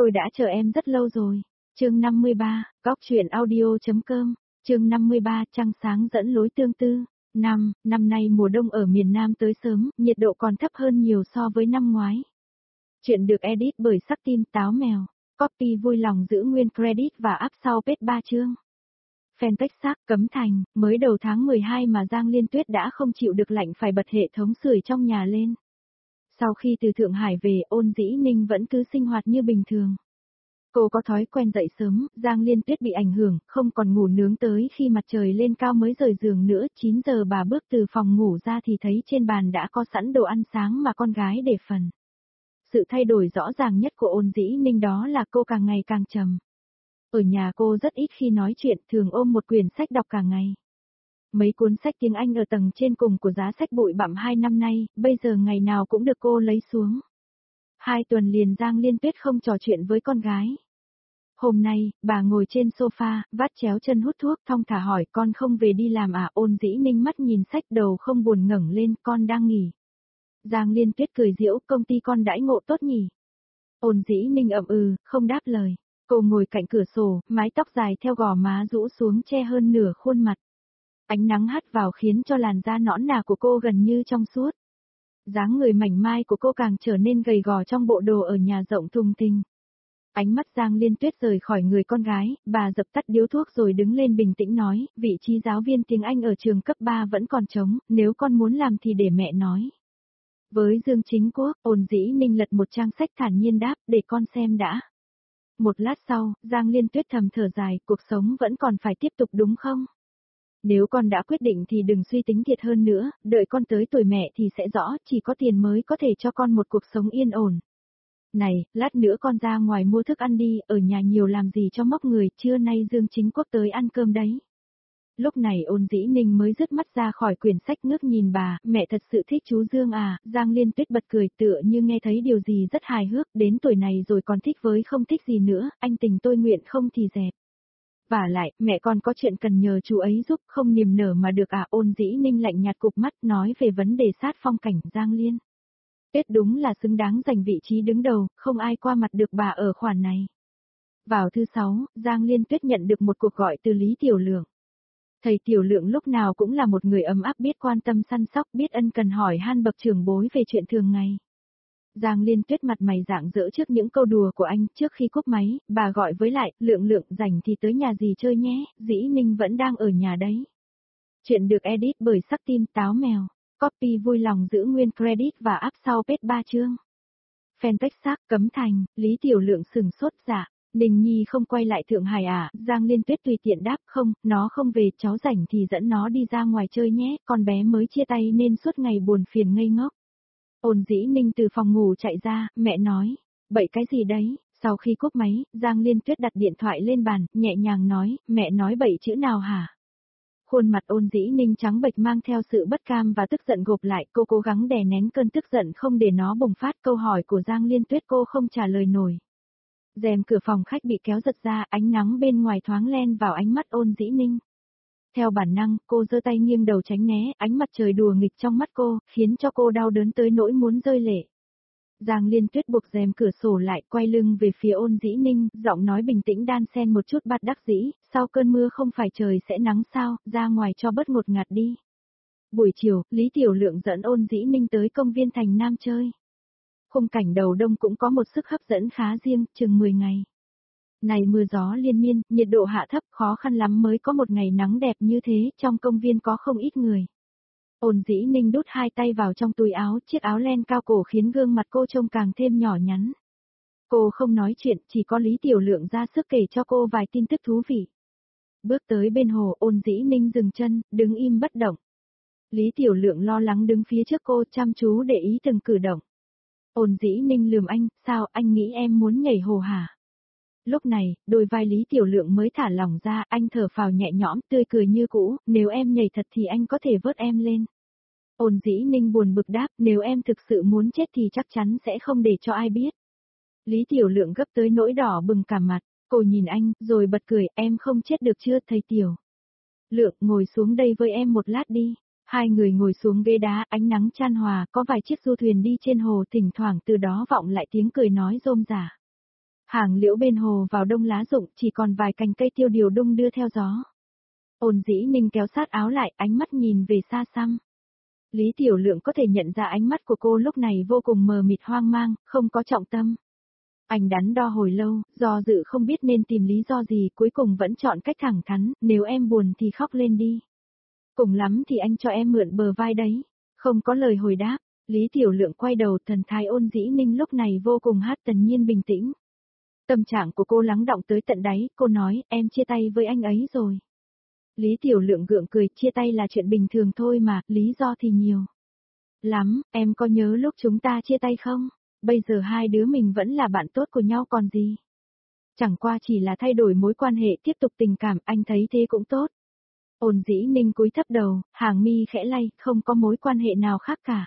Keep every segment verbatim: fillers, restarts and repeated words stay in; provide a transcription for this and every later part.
tôi đã chờ em rất lâu rồi. Chương năm mươi ba, góc truyện audio.com, chương năm mươi ba, trăng sáng dẫn lối tương tư. Năm, năm nay mùa đông ở miền Nam tới sớm, nhiệt độ còn thấp hơn nhiều so với năm ngoái. Chuyện được edit bởi Sắc Tim Táo Mèo. Copy vui lòng giữ nguyên credit và up sau page ba chương. Fanpage Sắc Cấm Thành, mới đầu tháng mười hai mà Giang Liên Tuyết đã không chịu được lạnh phải bật hệ thống sưởi trong nhà lên. Sau khi từ Thượng Hải về, Ôn Dĩ Ninh vẫn cứ sinh hoạt như bình thường. Cô có thói quen dậy sớm, Giang Liên Tuyết bị ảnh hưởng, không còn ngủ nướng tới khi mặt trời lên cao mới rời giường nữa. chín giờ bà bước từ phòng ngủ ra thì thấy trên bàn đã có sẵn đồ ăn sáng mà con gái để phần. Sự thay đổi rõ ràng nhất của Ôn Dĩ Ninh đó là cô càng ngày càng trầm. Ở nhà cô rất ít khi nói chuyện, thường ôm một quyển sách đọc cả ngày. Mấy cuốn sách tiếng Anh ở tầng trên cùng của giá sách bụi bặm hai năm nay, bây giờ ngày nào cũng được cô lấy xuống. Hai tuần liền Giang Liên Tuyết không trò chuyện với con gái. Hôm nay, bà ngồi trên sofa, vắt chéo chân hút thuốc, thong thả hỏi con không về đi làm à? Ôn Dĩ Ninh mắt nhìn sách, đầu không buồn ngẩng lên, con đang nghỉ. Giang Liên Tuyết cười giễu, công ty con đãi ngộ tốt nhỉ? Ôn Dĩ Ninh ậm ừ, không đáp lời. Cô ngồi cạnh cửa sổ, mái tóc dài theo gò má rũ xuống che hơn nửa khuôn mặt. Ánh nắng hắt vào khiến cho làn da nõn nà của cô gần như trong suốt. Dáng người mảnh mai của cô càng trở nên gầy gò trong bộ đồ ở nhà rộng thùng thình. Ánh mắt Giang Liên Tuyết rời khỏi người con gái, bà dập tắt điếu thuốc rồi đứng lên bình tĩnh nói, vị trí giáo viên tiếng Anh ở trường cấp ba vẫn còn trống, nếu con muốn làm thì để mẹ nói. Với Dương Chính Quốc, Ôn Dĩ Ninh lật một trang sách thản nhiên đáp, để con xem đã. Một lát sau, Giang Liên Tuyết thầm thở dài, cuộc sống vẫn còn phải tiếp tục đúng không? Nếu con đã quyết định thì đừng suy tính thiệt hơn nữa, đợi con tới tuổi mẹ thì sẽ rõ, chỉ có tiền mới có thể cho con một cuộc sống yên ổn. Này, lát nữa con ra ngoài mua thức ăn đi, ở nhà nhiều làm gì cho móc người, trưa nay Dương Chính Quốc tới ăn cơm đấy. Lúc này Ôn Dĩ Ninh mới dứt mắt ra khỏi quyển sách ngước nhìn bà, mẹ thật sự thích chú Dương à? Giang Liên Tuyết bật cười tựa như nghe thấy điều gì rất hài hước, đến tuổi này rồi còn thích với không thích gì nữa, anh tình tôi nguyện không thì dẹp. Vả lại, mẹ con có chuyện cần nhờ chú ấy giúp, không niềm nở mà được à? Ôn Dĩ Ninh lạnh nhạt cụp mắt nói về vấn đề sát phong cảnh. Giang Liên Tuyết đúng là xứng đáng giành vị trí đứng đầu, không ai qua mặt được bà ở khoản này. Vào thứ sáu, Giang Liên Tuyết nhận được một cuộc gọi từ Lý Tiểu Lượng. Thầy Tiểu Lượng lúc nào cũng là một người ấm áp, biết quan tâm săn sóc, biết ân cần hỏi han bậc trưởng bối về chuyện thường ngày. Giang Liên Tuyết mặt mày rạng rỡ trước những câu đùa của anh. Trước khi cúp máy, bà gọi với lại, Lượng Lượng rảnh thì tới nhà dì chơi nhé, Dĩ Ninh vẫn đang ở nhà đấy. Chuyện được edit bởi Sắc Tim Táo Mèo. Copy vui lòng giữ nguyên credit và up sau page ba chương. Fanpage Sắc Cấm Thành, Lý Tiểu Lượng sừng sốt dạ. Ninh Nhi không quay lại Thượng Hải à? Giang Liên Tuyết tùy tiện đáp, không, nó không về, cháu rảnh thì dẫn nó đi ra ngoài chơi nhé, con bé mới chia tay nên suốt ngày buồn phiền ngây ngốc. Ôn Dĩ Ninh từ phòng ngủ chạy ra, mẹ nói, bậy cái gì đấy? Sau khi cúp máy, Giang Liên Tuyết đặt điện thoại lên bàn, nhẹ nhàng nói, mẹ nói bậy chữ nào hả? Khuôn mặt Ôn Dĩ Ninh trắng bệch mang theo sự bất cam và tức giận gộp lại, cô cố gắng đè nén cơn tức giận không để nó bùng phát. Câu hỏi của Giang Liên Tuyết cô không trả lời nổi. Rèm cửa phòng khách bị kéo giật ra, ánh nắng bên ngoài thoáng len vào ánh mắt Ôn Dĩ Ninh. Theo bản năng, cô giơ tay nghiêng đầu tránh né, ánh mặt trời đùa nghịch trong mắt cô, khiến cho cô đau đớn tới nỗi muốn rơi lệ. Giang Liên Tuyết buộc rèm cửa sổ lại, quay lưng về phía Ôn Dĩ Ninh, giọng nói bình tĩnh đan xen một chút bất đắc dĩ, sau cơn mưa không phải trời sẽ nắng sao, ra ngoài cho bớt ngột ngạt đi. Buổi chiều, Lý Tiểu Lượng dẫn Ôn Dĩ Ninh tới công viên Thành Nam chơi. Khung cảnh đầu đông cũng có một sức hấp dẫn khá riêng, chừng mười ngày. Này mưa gió liên miên, nhiệt độ hạ thấp, khó khăn lắm mới có một ngày nắng đẹp như thế, trong công viên có không ít người. Ôn Dĩ Ninh đút hai tay vào trong túi áo, chiếc áo len cao cổ khiến gương mặt cô trông càng thêm nhỏ nhắn. Cô không nói chuyện, chỉ có Lý Tiểu Lượng ra sức kể cho cô vài tin tức thú vị. Bước tới bên hồ, Ôn Dĩ Ninh dừng chân, đứng im bất động. Lý Tiểu Lượng lo lắng đứng phía trước cô, chăm chú để ý từng cử động. Ôn Dĩ Ninh lườm anh, sao anh nghĩ em muốn nhảy hồ hả? Lúc này, đôi vai Lý Tiểu Lượng mới thả lỏng ra, anh thở phào nhẹ nhõm, tươi cười như cũ, nếu em nhảy thật thì anh có thể vớt em lên. Ôn Dĩ Ninh buồn bực đáp, nếu em thực sự muốn chết thì chắc chắn sẽ không để cho ai biết. Lý Tiểu Lượng gấp tới nỗi đỏ bừng cả mặt, cô nhìn anh, rồi bật cười, em không chết được chưa thầy Tiểu Lượng, ngồi xuống đây với em một lát đi. Hai người ngồi xuống ghế đá, ánh nắng chan hòa, có vài chiếc du thuyền đi trên hồ, thỉnh thoảng từ đó vọng lại tiếng cười nói rôm rả. Hàng liễu bên hồ vào đông lá rụng, chỉ còn vài cành cây tiêu điều đung đưa theo gió. Ôn Dĩ Ninh kéo sát áo lại, ánh mắt nhìn về xa xăm. Lý Tiểu Lượng có thể nhận ra ánh mắt của cô lúc này vô cùng mờ mịt hoang mang, không có trọng tâm. Anh đắn đo hồi lâu, do dự không biết nên tìm lý do gì, cuối cùng vẫn chọn cách thẳng thắn, nếu em buồn thì khóc lên đi. Cùng lắm thì anh cho em mượn bờ vai đấy. Không có lời hồi đáp, Lý Tiểu Lượng quay đầu, thần thái Ôn Dĩ Ninh lúc này vô cùng hát tần nhiên bình tĩnh. Tâm trạng của cô lắng đọng tới tận đáy, cô nói, em chia tay với anh ấy rồi. Lý Tiểu Lượng gượng cười, chia tay là chuyện bình thường thôi mà, lý do thì nhiều lắm, em có nhớ lúc chúng ta chia tay không? Bây giờ hai đứa mình vẫn là bạn tốt của nhau còn gì. Chẳng qua chỉ là thay đổi mối quan hệ, tiếp tục tình cảm, anh thấy thế cũng tốt. Ôn Dĩ Ninh cúi thấp đầu, hàng mi khẽ lay, không có mối quan hệ nào khác cả.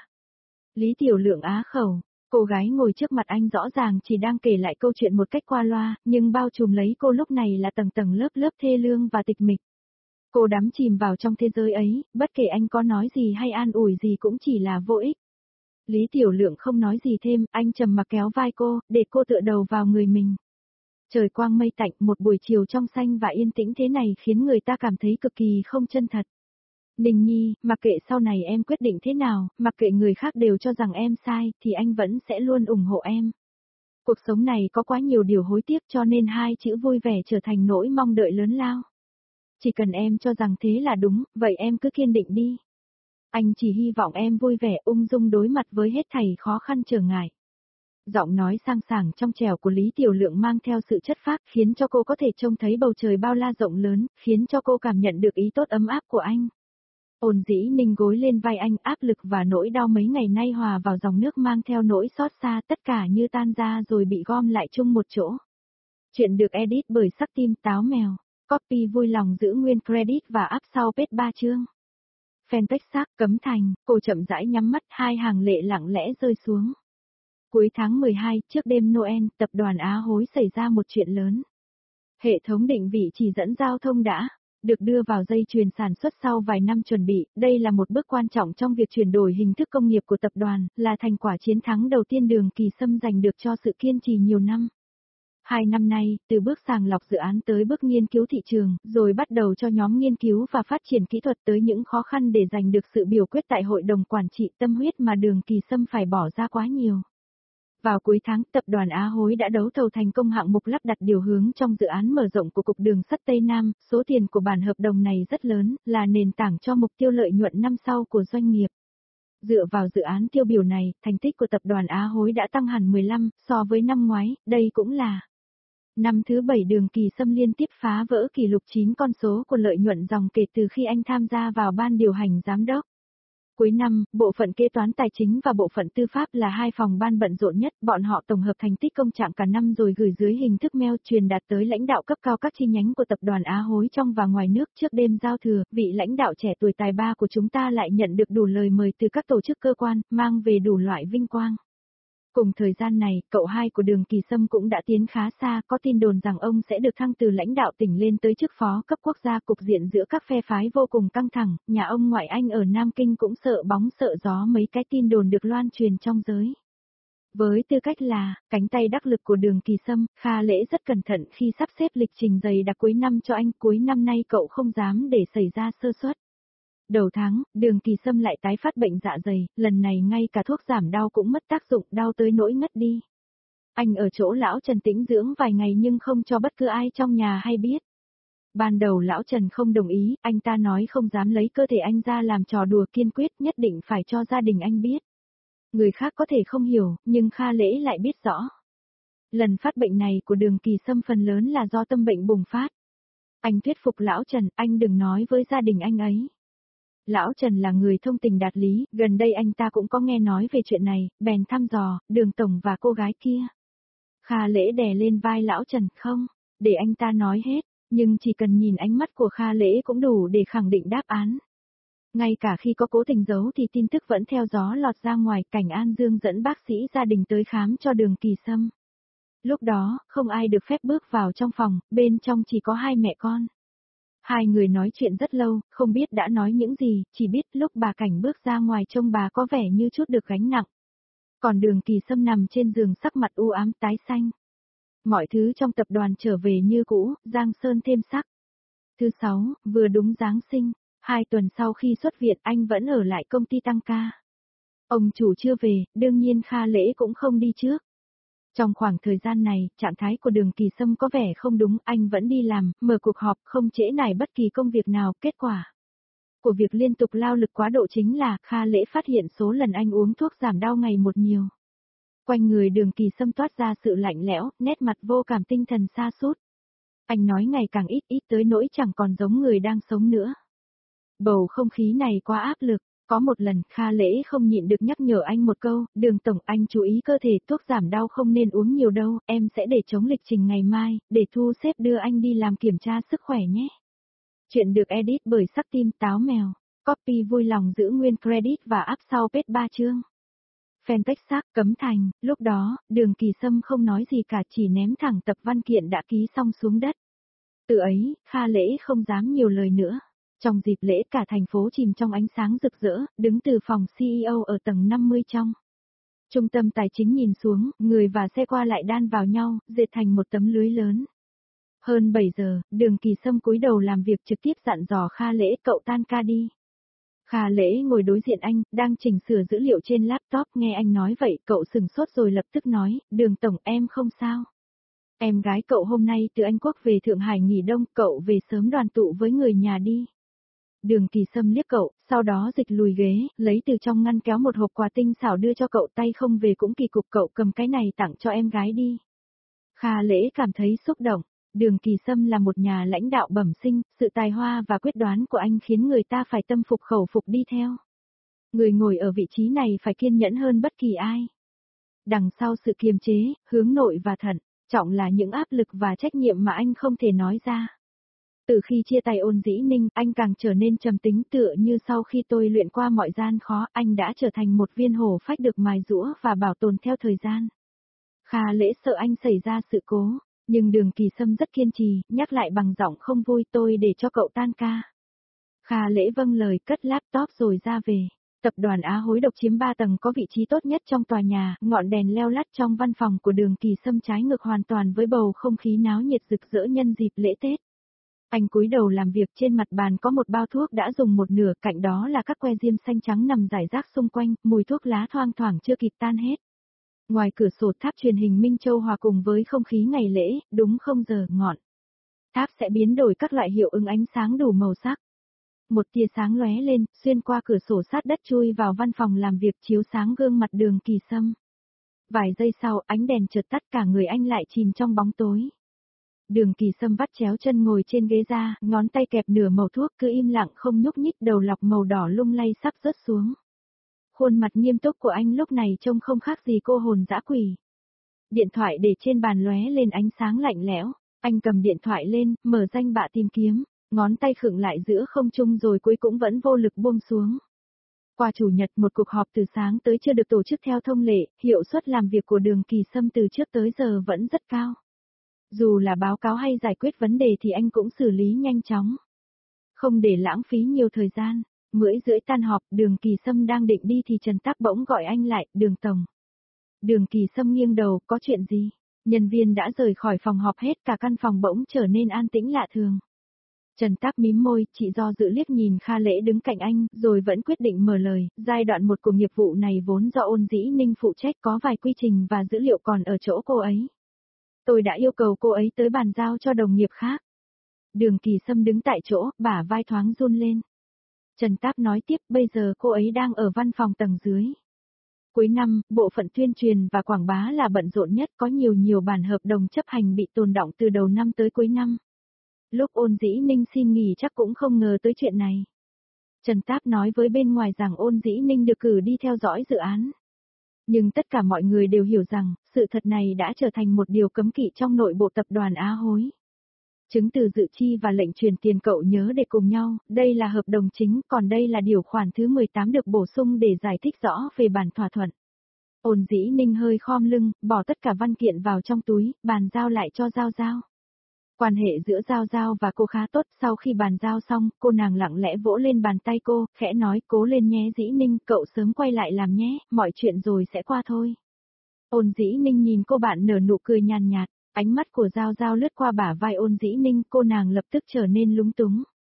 Lý Tiểu Lượng á khẩu, cô gái ngồi trước mặt anh rõ ràng chỉ đang kể lại câu chuyện một cách qua loa, nhưng bao trùm lấy cô lúc này là tầng tầng lớp lớp thê lương và tịch mịch. Cô đắm chìm vào trong thế giới ấy, bất kể anh có nói gì hay an ủi gì cũng chỉ là vô ích. Lý Tiểu Lượng không nói gì thêm, anh trầm mặc kéo vai cô, để cô tựa đầu vào người mình. Trời quang mây tạnh, một buổi chiều trong xanh và yên tĩnh thế này khiến người ta cảm thấy cực kỳ không chân thật. Ninh Nhi, mặc kệ sau này em quyết định thế nào, mặc kệ người khác đều cho rằng em sai, thì anh vẫn sẽ luôn ủng hộ em. Cuộc sống này có quá nhiều điều hối tiếc cho nên hai chữ vui vẻ trở thành nỗi mong đợi lớn lao. Chỉ cần em cho rằng thế là đúng, vậy em cứ kiên định đi. Anh chỉ hy vọng em vui vẻ ung dung đối mặt với hết thảy khó khăn trở ngại. Giọng nói sang sảng trong trẻo của Lý Tiểu Lượng mang theo sự chất phác khiến cho cô có thể trông thấy bầu trời bao la rộng lớn, khiến cho cô cảm nhận được ý tốt ấm áp của anh. Ôn Dĩ Ninh gối lên vai anh, áp lực và nỗi đau mấy ngày nay hòa vào dòng nước mang theo nỗi xót xa, tất cả như tan ra rồi bị gom lại chung một chỗ. Chuyện được edit bởi Sắc Tim Táo Mèo. Copy vui lòng giữ nguyên credit và up sau page ba chương. Fanpage xác Cấm Thành, cô chậm rãi nhắm mắt, hai hàng lệ lặng lẽ rơi xuống. Cuối tháng mười hai, trước đêm Noel, tập đoàn Á Hối xảy ra một chuyện lớn. Hệ thống định vị chỉ dẫn giao thông đã được đưa vào dây chuyền sản xuất sau vài năm chuẩn bị, đây là một bước quan trọng trong việc chuyển đổi hình thức công nghiệp của tập đoàn, là thành quả chiến thắng đầu tiên Đường Kỳ Sâm giành được cho sự kiên trì nhiều năm. Hai năm nay, từ bước sàng lọc dự án tới bước nghiên cứu thị trường, rồi bắt đầu cho nhóm nghiên cứu và phát triển kỹ thuật tới những khó khăn để giành được sự biểu quyết tại hội đồng quản trị, tâm huyết mà Đường Kỳ Sâm phải bỏ ra quá nhiều. Vào cuối tháng, tập đoàn Á Hối đã đấu thầu thành công hạng mục lắp đặt điều hướng trong dự án mở rộng của Cục Đường sắt Tây Nam, số tiền của bản hợp đồng này rất lớn, là nền tảng cho mục tiêu lợi nhuận năm sau của doanh nghiệp. Dựa vào dự án tiêu biểu này, thành tích của tập đoàn Á Hối đã tăng hẳn mười lăm so với năm ngoái, đây cũng là năm thứ bảy Đường Kỳ Sâm liên tiếp phá vỡ kỷ lục chín con số của lợi nhuận dòng kể từ khi anh tham gia vào ban điều hành giám đốc. Cuối năm, bộ phận kế toán tài chính và bộ phận tư pháp là hai phòng ban bận rộn nhất, bọn họ tổng hợp thành tích công trạng cả năm rồi gửi dưới hình thức mail truyền đạt tới lãnh đạo cấp cao các chi nhánh của tập đoàn Á Hối trong và ngoài nước. Trước đêm giao thừa, vị lãnh đạo trẻ tuổi tài ba của chúng ta lại nhận được đủ lời mời từ các tổ chức cơ quan, mang về đủ loại vinh quang. Cùng thời gian này, cậu hai của Đường Kỳ Sâm cũng đã tiến khá xa, có tin đồn rằng ông sẽ được thăng từ lãnh đạo tỉnh lên tới chức phó cấp quốc gia. Cục diện giữa các phe phái vô cùng căng thẳng, nhà ông ngoại anh ở Nam Kinh cũng sợ bóng sợ gió mấy cái tin đồn được loan truyền trong giới. Với tư cách là cánh tay đắc lực của Đường Kỳ Sâm, Kha Lễ rất cẩn thận khi sắp xếp lịch trình dày đặc cuối năm cho anh. Cuối năm nay cậu không dám để xảy ra sơ suất. Đầu tháng, Đường Kỳ Sâm lại tái phát bệnh dạ dày, lần này ngay cả thuốc giảm đau cũng mất tác dụng, đau tới nỗi ngất đi. Anh ở chỗ lão Trần tĩnh dưỡng vài ngày nhưng không cho bất cứ ai trong nhà hay biết. Ban đầu lão Trần không đồng ý, anh ta nói không dám lấy cơ thể anh ra làm trò đùa, kiên quyết nhất định phải cho gia đình anh biết. Người khác có thể không hiểu, nhưng Kha Lễ lại biết rõ. Lần phát bệnh này của Đường Kỳ Sâm phần lớn là do tâm bệnh bùng phát. Anh thuyết phục lão Trần, anh đừng nói với gia đình anh ấy. Lão Trần là người thông tình đạt lý, gần đây anh ta cũng có nghe nói về chuyện này, bèn thăm dò, Đường tổng và cô gái kia. Kha Lễ đè lên vai lão Trần, không, để anh ta nói hết, nhưng chỉ cần nhìn ánh mắt của Kha Lễ cũng đủ để khẳng định đáp án. Ngay cả khi có cố tình giấu thì tin tức vẫn theo gió lọt ra ngoài. Cảnh An Dương dẫn bác sĩ gia đình tới khám cho Đường Kỳ Sâm. Lúc đó, không ai được phép bước vào trong phòng, bên trong chỉ có hai mẹ con. Hai người nói chuyện rất lâu, không biết đã nói những gì, chỉ biết lúc bà Cảnh bước ra ngoài trông bà có vẻ như chút được gánh nặng. Còn Đường Kỳ Sâm nằm trên giường sắc mặt u ám tái xanh. Mọi thứ trong tập đoàn trở về như cũ, Giang Sơn thêm sắc. Thứ sáu, vừa đúng Giáng sinh, hai tuần sau khi xuất viện anh vẫn ở lại công ty tăng ca. Ông chủ chưa về, đương nhiên Kha Lễ cũng không đi trước. Trong khoảng thời gian này, trạng thái của Đường Kỳ Sâm có vẻ không đúng, anh vẫn đi làm, mở cuộc họp, không trễ nải bất kỳ công việc nào, kết quả của việc liên tục lao lực quá độ chính là Kha Lễ phát hiện số lần anh uống thuốc giảm đau ngày một nhiều. Quanh người Đường Kỳ Sâm toát ra sự lạnh lẽo, nét mặt vô cảm, tinh thần sa sút. Anh nói ngày càng ít ít tới nỗi chẳng còn giống người đang sống nữa. Bầu không khí này quá áp lực. Có một lần Kha Lễ không nhịn được nhắc nhở anh một câu, Đường tổng, anh chú ý cơ thể, thuốc giảm đau không nên uống nhiều đâu, em sẽ để chống lịch trình ngày mai, để thu xếp đưa anh đi làm kiểm tra sức khỏe nhé. Chuyện được edit bởi Sắc Tim Táo Mèo, copy vui lòng giữ nguyên credit và up sau page ba chương. Fanpage xác Cấm Thành, lúc đó, Đường Kỳ Sâm không nói gì cả, chỉ ném thẳng tập văn kiện đã ký xong xuống đất. Từ ấy, Kha Lễ không dám nhiều lời nữa. Trong dịp lễ cả thành phố chìm trong ánh sáng rực rỡ, đứng từ phòng xê e ô ở tầng năm mươi trong trung tâm tài chính nhìn xuống, người và xe qua lại đan vào nhau, dệt thành một tấm lưới lớn. Hơn bảy giờ, Đường Kỳ Sâm cúi đầu làm việc, trực tiếp dặn dò Kha Lễ, cậu tan ca đi. Kha Lễ ngồi đối diện anh, đang chỉnh sửa dữ liệu trên laptop, nghe anh nói vậy, cậu sừng sốt rồi lập tức nói, Đường tổng, em không sao. Em gái cậu hôm nay từ Anh Quốc về Thượng Hải nghỉ đông, cậu về sớm đoàn tụ với người nhà đi. Đường Kỳ Sâm liếc cậu, sau đó dịch lùi ghế, lấy từ trong ngăn kéo một hộp quà tinh xảo đưa cho cậu, tay không về cũng kỳ cục, cậu cầm cái này tặng cho em gái đi. Kha Lễ cảm thấy xúc động. Đường Kỳ Sâm là một nhà lãnh đạo bẩm sinh, sự tài hoa và quyết đoán của anh khiến người ta phải tâm phục khẩu phục đi theo. Người ngồi ở vị trí này phải kiên nhẫn hơn bất kỳ ai. Đằng sau sự kiềm chế, hướng nội và thận trọng là những áp lực và trách nhiệm mà anh không thể nói ra. Từ khi chia tay Ôn Dĩ Ninh, anh càng trở nên trầm tính, tựa như sau khi tôi luyện qua mọi gian khó, anh đã trở thành một viên hổ phách được mài giũa và bảo tồn theo thời gian. Kha Lễ sợ anh xảy ra sự cố, nhưng Đường Kỳ Sâm rất kiên trì, nhắc lại bằng giọng không vui, tôi để cho cậu tan ca. Kha Lễ vâng lời, cất laptop rồi ra về. Tập đoàn Á Hối Độc chiếm ba tầng có vị trí tốt nhất trong tòa nhà, ngọn đèn leo lắt trong văn phòng của Đường Kỳ Sâm trái ngược hoàn toàn với bầu không khí náo nhiệt rực rỡ nhân dịp lễ Tết. Anh cúi đầu làm việc, trên mặt bàn có một bao thuốc đã dùng một nửa, cạnh đó là các que diêm xanh trắng nằm rải rác xung quanh, mùi thuốc lá thoang thoảng chưa kịp tan hết. Ngoài cửa sổ tháp truyền hình Minh Châu hòa cùng với không khí ngày lễ, đúng không giờ ngọn tháp sẽ biến đổi các loại hiệu ứng ánh sáng đủ màu sắc. Một tia sáng lóe lên, xuyên qua cửa sổ sát đất chui vào văn phòng làm việc, chiếu sáng gương mặt Đường Kỳ Sâm. Vài giây sau, ánh đèn chợt tắt, cả người anh lại chìm trong bóng tối. Đường Kỳ Sâm vắt chéo chân ngồi trên ghế ra, ngón tay kẹp nửa mẩu thuốc, cứ im lặng không nhúc nhích, đầu lọc màu đỏ lung lay sắp rớt xuống. Khuôn mặt nghiêm túc của anh lúc này trông không khác gì cô hồn dã quỷ. Điện thoại để trên bàn lóe lên ánh sáng lạnh lẽo, anh cầm điện thoại lên, mở danh bạ tìm kiếm, ngón tay khựng lại giữa không trung rồi cuối cũng vẫn vô lực buông xuống. Qua chủ nhật, một cuộc họp từ sáng tới chưa được tổ chức theo thông lệ, hiệu suất làm việc của Đường Kỳ Sâm từ trước tới giờ vẫn rất cao. Dù là báo cáo hay giải quyết vấn đề thì anh cũng xử lý nhanh chóng. Không để lãng phí nhiều thời gian, mười rưỡi tan họp, Đường Kỳ Sâm đang định đi thì Trần Tắc bỗng gọi anh lại, Đường tổng. Đường Kỳ Sâm nghiêng đầu, có chuyện gì? Nhân viên đã rời khỏi phòng họp hết, cả căn phòng bỗng trở nên an tĩnh lạ thường. Trần Tắc mím môi, chị do dự liếc nhìn Kha Lễ đứng cạnh anh, rồi vẫn quyết định mở lời, giai đoạn một của nghiệp vụ này vốn do Ôn Dĩ Ninh phụ trách, có vài quy trình và dữ liệu còn ở chỗ cô ấy. Tôi đã yêu cầu cô ấy tới bàn giao cho đồng nghiệp khác. Đường Kỳ Sâm đứng tại chỗ, bả vai thoáng run lên. Trần Táp nói tiếp, bây giờ cô ấy đang ở văn phòng tầng dưới. Cuối năm, bộ phận tuyên truyền và quảng bá là bận rộn nhất, có nhiều nhiều bản hợp đồng chấp hành bị tồn đọng từ đầu năm tới cuối năm. Lúc Ôn Dĩ Ninh xin nghỉ chắc cũng không ngờ tới chuyện này. Trần Táp nói với bên ngoài rằng Ôn Dĩ Ninh được cử đi theo dõi dự án. Nhưng tất cả mọi người đều hiểu rằng, sự thật này đã trở thành một điều cấm kỵ trong nội bộ tập đoàn Á Hối. Chứng từ dự chi và lệnh truyền tiền cậu nhớ để cùng nhau, đây là hợp đồng chính, còn đây là điều khoản thứ mười tám được bổ sung để giải thích rõ về bản thỏa thuận. Ôn Dĩ Ninh hơi khom lưng, bỏ tất cả văn kiện vào trong túi, bàn giao lại cho Giao Giao. Quan hệ giữa Giao Giao và cô khá tốt, sau khi bàn giao xong, cô nàng lặng lẽ vỗ lên bàn tay cô, khẽ nói, cố lên nhé Dĩ Ninh, cậu sớm quay lại làm nhé, mọi chuyện rồi sẽ qua thôi. Ôn Dĩ Ninh nhìn cô bạn nở nụ cười nhàn nhạt, Ánh mắt của Giao Giao lướt qua bả vai Ôn Dĩ Ninh, cô nàng lập tức trở nên lúng túng.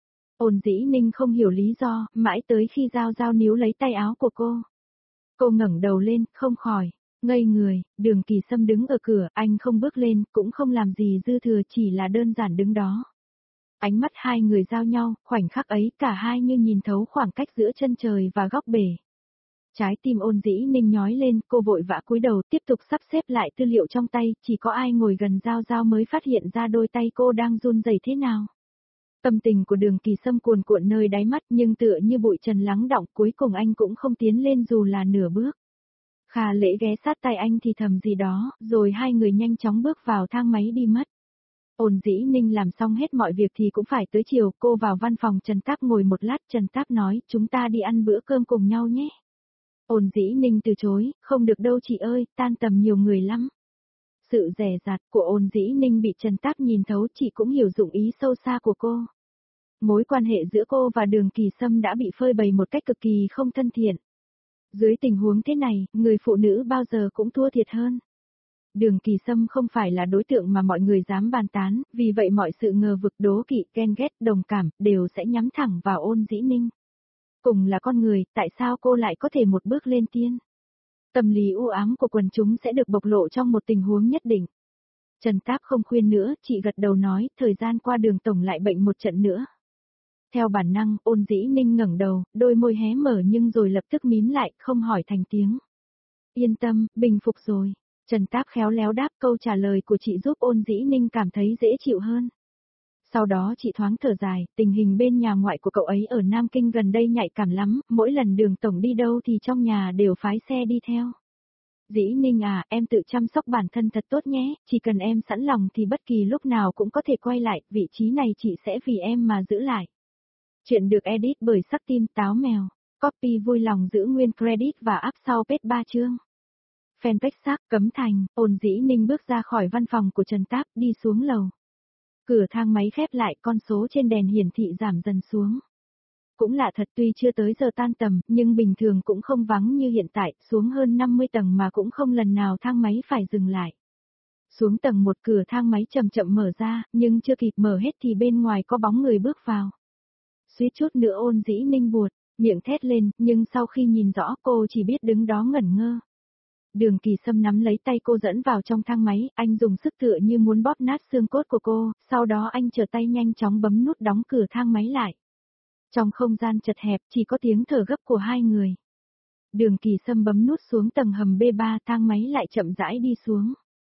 Ôn Dĩ Ninh không hiểu lý do, mãi tới khi Giao Giao níu lấy tay áo của cô. Cô ngẩng đầu lên, không khỏi, ngây người, Đường Kỳ Sâm đứng ở cửa, anh không bước lên, cũng không làm gì dư thừa, chỉ là đơn giản đứng đó. Ánh mắt hai người giao nhau, khoảnh khắc ấy cả hai như nhìn thấu khoảng cách giữa chân trời và góc bể. Trái tim Ôn Dĩ Ninh nhói lên, cô vội vã cúi đầu tiếp tục sắp xếp lại tư liệu trong tay, chỉ có ai ngồi gần Giao Giao mới phát hiện ra đôi tay cô đang run rẩy thế nào. Tâm tình của Đường Kỳ Sâm cuồn cuộn nơi đáy mắt nhưng tựa như bụi trần lắng đọng, cuối cùng anh cũng không tiến lên dù là nửa bước. Kha Lễ ghé sát tay anh thì thầm gì đó, rồi hai người nhanh chóng bước vào thang máy đi mất. Ôn Dĩ Ninh làm xong hết mọi việc thì cũng phải tới chiều, cô vào văn phòng Trần Táp ngồi một lát, Trần Táp nói, chúng ta đi ăn bữa cơm cùng nhau nhé. Ôn Dĩ Ninh từ chối, không được đâu chị ơi, tan tầm nhiều người lắm. Sự dè dặt của Ôn Dĩ Ninh bị Trần Táp nhìn thấu, chị cũng hiểu dụng ý sâu xa của cô. Mối quan hệ giữa cô và Đường Kỳ Sâm đã bị phơi bày một cách cực kỳ không thân thiện. Dưới tình huống thế này, người phụ nữ bao giờ cũng thua thiệt hơn. Đường Kỳ Sâm không phải là đối tượng mà mọi người dám bàn tán, vì vậy mọi sự ngờ vực, đố kỵ, ghen ghét, đồng cảm, đều sẽ nhắm thẳng vào Ôn Dĩ Ninh. Cùng là con người, tại sao cô lại có thể một bước lên tiên? Tâm lý u ám của quần chúng sẽ được bộc lộ trong một tình huống nhất định. Trần Táp không khuyên nữa, chị gật đầu nói, thời gian qua Đường tổng lại bệnh một trận nữa. Theo bản năng, Ôn Dĩ Ninh ngẩng đầu, đôi môi hé mở nhưng rồi lập tức mím lại, không hỏi thành tiếng. Yên tâm, bình phục rồi. Trần Táp khéo léo đáp, câu trả lời của chị giúp Ôn Dĩ Ninh cảm thấy dễ chịu hơn. Sau đó chị thoáng thở dài, tình hình bên nhà ngoại của cậu ấy ở Nam Kinh gần đây nhạy cảm lắm, mỗi lần Đường tổng đi đâu thì trong nhà đều phái xe đi theo. Dĩ Ninh à, em tự chăm sóc bản thân thật tốt nhé, chỉ cần em sẵn lòng thì bất kỳ lúc nào cũng có thể quay lại, vị trí này chị sẽ vì em mà giữ lại. Chuyện được edit bởi Sắc Tim Táo Mèo, copy vui lòng giữ nguyên credit và up sau page ba chương. Fanpage Sắc Cấm Thành, Ôn Dĩ Ninh bước ra khỏi văn phòng của Trần Táp, đi xuống lầu. Cửa thang máy khép lại, con số trên đèn hiển thị giảm dần xuống. Cũng lạ thật, tuy chưa tới giờ tan tầm, nhưng bình thường cũng không vắng như hiện tại, xuống hơn năm mươi tầng mà cũng không lần nào thang máy phải dừng lại. Xuống tầng một, cửa thang máy chậm chậm mở ra, nhưng chưa kịp mở hết thì bên ngoài có bóng người bước vào. Suýt chút nữa Ôn Dĩ Ninh buột, miệng thét lên, nhưng sau khi nhìn rõ cô chỉ biết đứng đó ngẩn ngơ. Đường Kỳ Sâm nắm lấy tay cô dẫn vào trong thang máy, anh dùng sức tựa như muốn bóp nát xương cốt của cô, sau đó anh trở tay nhanh chóng bấm nút đóng cửa thang máy lại. Trong không gian chật hẹp chỉ có tiếng thở gấp của hai người. Đường Kỳ Sâm bấm nút xuống tầng hầm bê ba, thang máy lại chậm rãi đi xuống.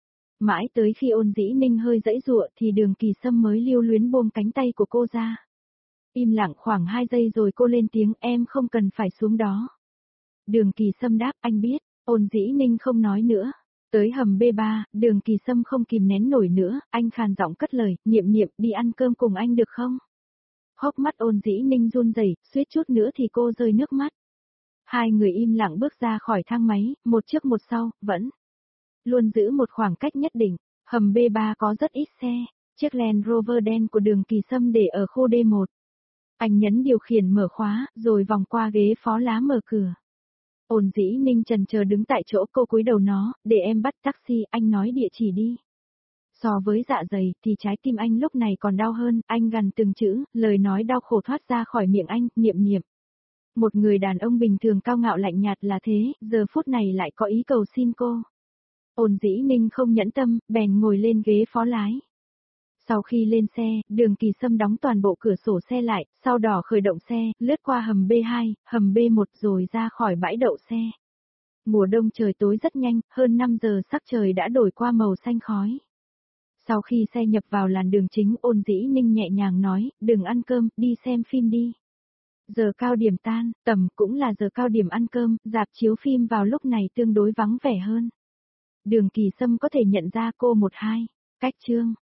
Mãi tới khi Ôn Dĩ Ninh hơi giãy giụa thì Đường Kỳ Sâm mới lưu luyến buông cánh tay của cô ra. Im lặng khoảng hai giây rồi cô lên tiếng, em không cần phải xuống đó. Đường Kỳ Sâm đáp, anh biết. Ôn Dĩ Ninh không nói nữa. Tới hầm bê ba, Đường Kỳ Sâm không kìm nén nổi nữa, anh khàn giọng cất lời, Niệm Niệm, đi ăn cơm cùng anh được không? Hốc mắt Ôn Dĩ Ninh run rẩy, suýt chút nữa thì cô rơi nước mắt. Hai người im lặng bước ra khỏi thang máy, một trước một sau, vẫn luôn giữ một khoảng cách nhất định. Hầm bê ba có rất ít xe, chiếc Land Rover đen của Đường Kỳ Sâm để ở khu đê một. Anh nhấn điều khiển mở khóa, rồi vòng qua ghế phó lá mở cửa. Ôn Dĩ Ninh chần chờ đứng tại chỗ, cô cúi đầu nó, để em bắt taxi, anh nói địa chỉ đi. So với dạ dày, thì trái tim anh lúc này còn đau hơn, anh gằn từng chữ, lời nói đau khổ thoát ra khỏi miệng anh, Niệm Niệm. Một người đàn ông bình thường cao ngạo lạnh nhạt là thế, giờ phút này lại có ý cầu xin cô. Ôn Dĩ Ninh không nhẫn tâm, bèn ngồi lên ghế phó lái. Sau khi lên xe, Đường Kỳ Sâm đóng toàn bộ cửa sổ xe lại, sau đó khởi động xe, lướt qua hầm bê hai, hầm bê một rồi ra khỏi bãi đậu xe. Mùa đông trời tối rất nhanh, hơn năm giờ sắc trời đã đổi qua màu xanh khói. Sau khi xe nhập vào làn đường chính, Ôn Dĩ Ninh nhẹ nhàng nói, đừng ăn cơm, đi xem phim đi. Giờ cao điểm tan, tầm cũng là giờ cao điểm ăn cơm, rạp chiếu phim vào lúc này tương đối vắng vẻ hơn. Đường Kỳ Sâm có thể nhận ra cô một hai cách chương.